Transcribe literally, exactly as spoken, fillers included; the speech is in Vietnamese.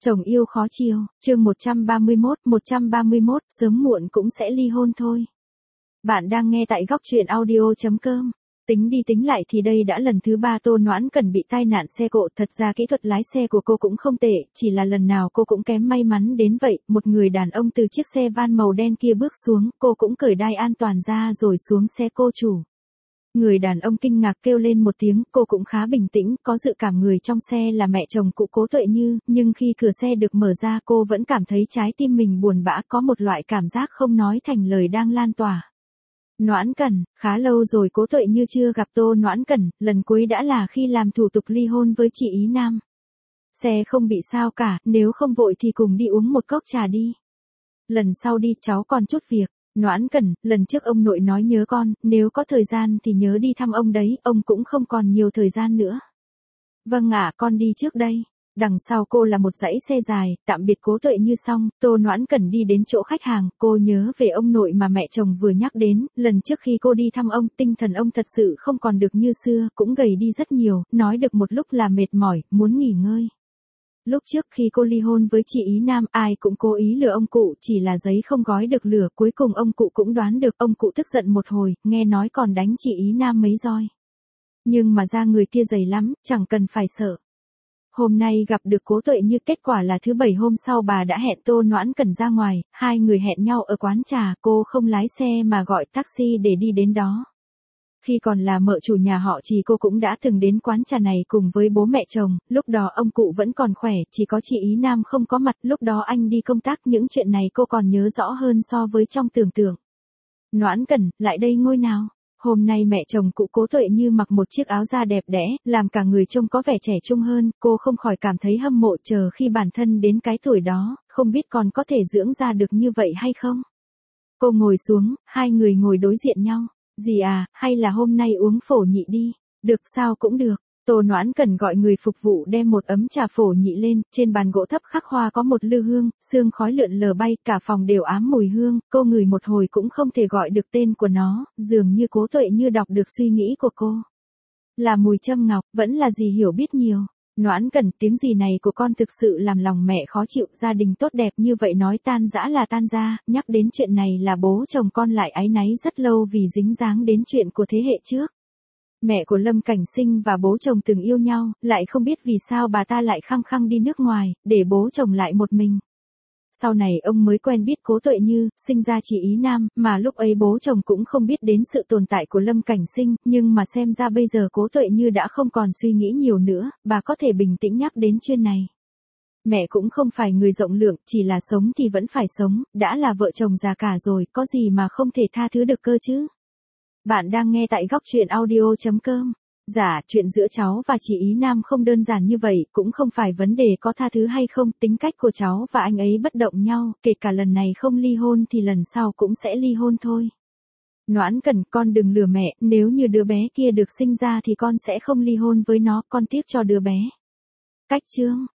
Chồng yêu khó chiều, chương một trăm ba mươi mốt, một trăm ba mươi mốt, sớm muộn cũng sẽ ly hôn thôi. Bạn đang nghe tại góc truyện audio chấm com. Tính đi tính lại thì đây đã lần thứ ba Tô Noãn Cần bị tai nạn xe cộ, thật ra kỹ thuật lái xe của cô cũng không tệ, chỉ là lần nào cô cũng kém may mắn đến vậy, một người đàn ông từ chiếc xe van màu đen kia bước xuống, cô cũng cởi đai an toàn ra rồi xuống xe cô chủ. Người đàn ông kinh ngạc kêu lên một tiếng, cô cũng khá bình tĩnh, có dự cảm người trong xe là mẹ chồng cụ Cố Tuệ Như, nhưng khi cửa xe được mở ra cô vẫn cảm thấy trái tim mình buồn bã, có một loại cảm giác không nói thành lời đang lan tỏa. Noãn Cần, khá lâu rồi Cố Tuệ Như chưa gặp Tô Noãn Cần, lần cuối đã là khi làm thủ tục ly hôn với chị Ý Nam. Xe không bị sao cả, nếu không vội thì cùng đi uống một cốc trà đi. Lần sau đi, cháu còn chút việc. Noãn Cần, lần trước ông nội nói nhớ con, nếu có thời gian thì nhớ đi thăm ông đấy, ông cũng không còn nhiều thời gian nữa. Vâng ạ, con đi trước đây. Đằng sau cô là một dãy xe dài, tạm biệt Cố Tuệ Như xong, Tô Noãn Cần đi đến chỗ khách hàng, cô nhớ về ông nội mà mẹ chồng vừa nhắc đến, lần trước khi cô đi thăm ông, tinh thần ông thật sự không còn được như xưa, cũng gầy đi rất nhiều, nói được một lúc là mệt mỏi, muốn nghỉ ngơi. Lúc trước khi cô ly hôn với chị Ý Nam, ai cũng cố ý lừa ông cụ, chỉ là giấy không gói được lửa, cuối cùng ông cụ cũng đoán được, ông cụ tức giận một hồi, nghe nói còn đánh chị Ý Nam mấy roi. Nhưng mà da người kia dày lắm, chẳng cần phải sợ. Hôm nay gặp được Cố Tuệ Như, kết quả là thứ bảy hôm sau bà đã hẹn Tô Noãn Cần ra ngoài, hai người hẹn nhau ở quán trà, cô không lái xe mà gọi taxi để đi đến đó. Khi còn là mợ chủ nhà họ Trì cô cũng đã từng đến quán trà này cùng với bố mẹ chồng, lúc đó ông cụ vẫn còn khỏe, chỉ có chị Ý Nam không có mặt, lúc đó anh đi công tác, những chuyện này cô còn nhớ rõ hơn so với trong tưởng tượng. Noãn Cần, lại đây ngồi nào. Hôm nay mẹ chồng cụ Cố Tuệ Như mặc một chiếc áo da đẹp đẽ, làm cả người trông có vẻ trẻ trung hơn, cô không khỏi cảm thấy hâm mộ, chờ khi bản thân đến cái tuổi đó, không biết còn có thể dưỡng da được như vậy hay không. Cô ngồi xuống, hai người ngồi đối diện nhau. Dì à, hay là hôm nay uống phổ nhị đi? Được, sao cũng được. Tô Noãn Cần gọi người phục vụ đem một ấm trà phổ nhị lên, trên bàn gỗ thấp khắc hoa có một lư hương, sương khói lượn lờ bay, cả phòng đều ám mùi hương, cô ngửi một hồi cũng không thể gọi được tên của nó, dường như Cố Tuệ Như đọc được suy nghĩ của cô. Là mùi châm ngọc, vẫn là gì hiểu biết nhiều. Noãn Cần, tiếng gì này của con thực sự làm lòng mẹ khó chịu, gia đình tốt đẹp như vậy nói tan rã là tan ra, nhắc đến chuyện này là bố chồng con lại áy náy rất lâu vì dính dáng đến chuyện của thế hệ trước. Mẹ của Lâm Cảnh Sinh và bố chồng từng yêu nhau, lại không biết vì sao bà ta lại khăng khăng đi nước ngoài, để bố chồng lại một mình. Sau này ông mới quen biết Cố Tuệ Như, sinh ra chị Ý Nam, mà lúc ấy bố chồng cũng không biết đến sự tồn tại của Lâm Cảnh Sinh, nhưng mà xem ra bây giờ Cố Tuệ Như đã không còn suy nghĩ nhiều nữa, bà có thể bình tĩnh nhắc đến chuyện này. Mẹ cũng không phải người rộng lượng, chỉ là sống thì vẫn phải sống, đã là vợ chồng già cả rồi, có gì mà không thể tha thứ được cơ chứ. Bạn đang nghe tại góc truyện audio chấm com. Dạ, chuyện giữa cháu và chị Ý Nam không đơn giản như vậy, cũng không phải vấn đề có tha thứ hay không, tính cách của cháu và anh ấy bất động nhau, kể cả lần này không ly hôn thì lần sau cũng sẽ ly hôn thôi. Noãn Cần, con đừng lừa mẹ, nếu như đứa bé kia được sinh ra thì con sẽ không ly hôn với nó, con tiếc cho đứa bé. Cách chương,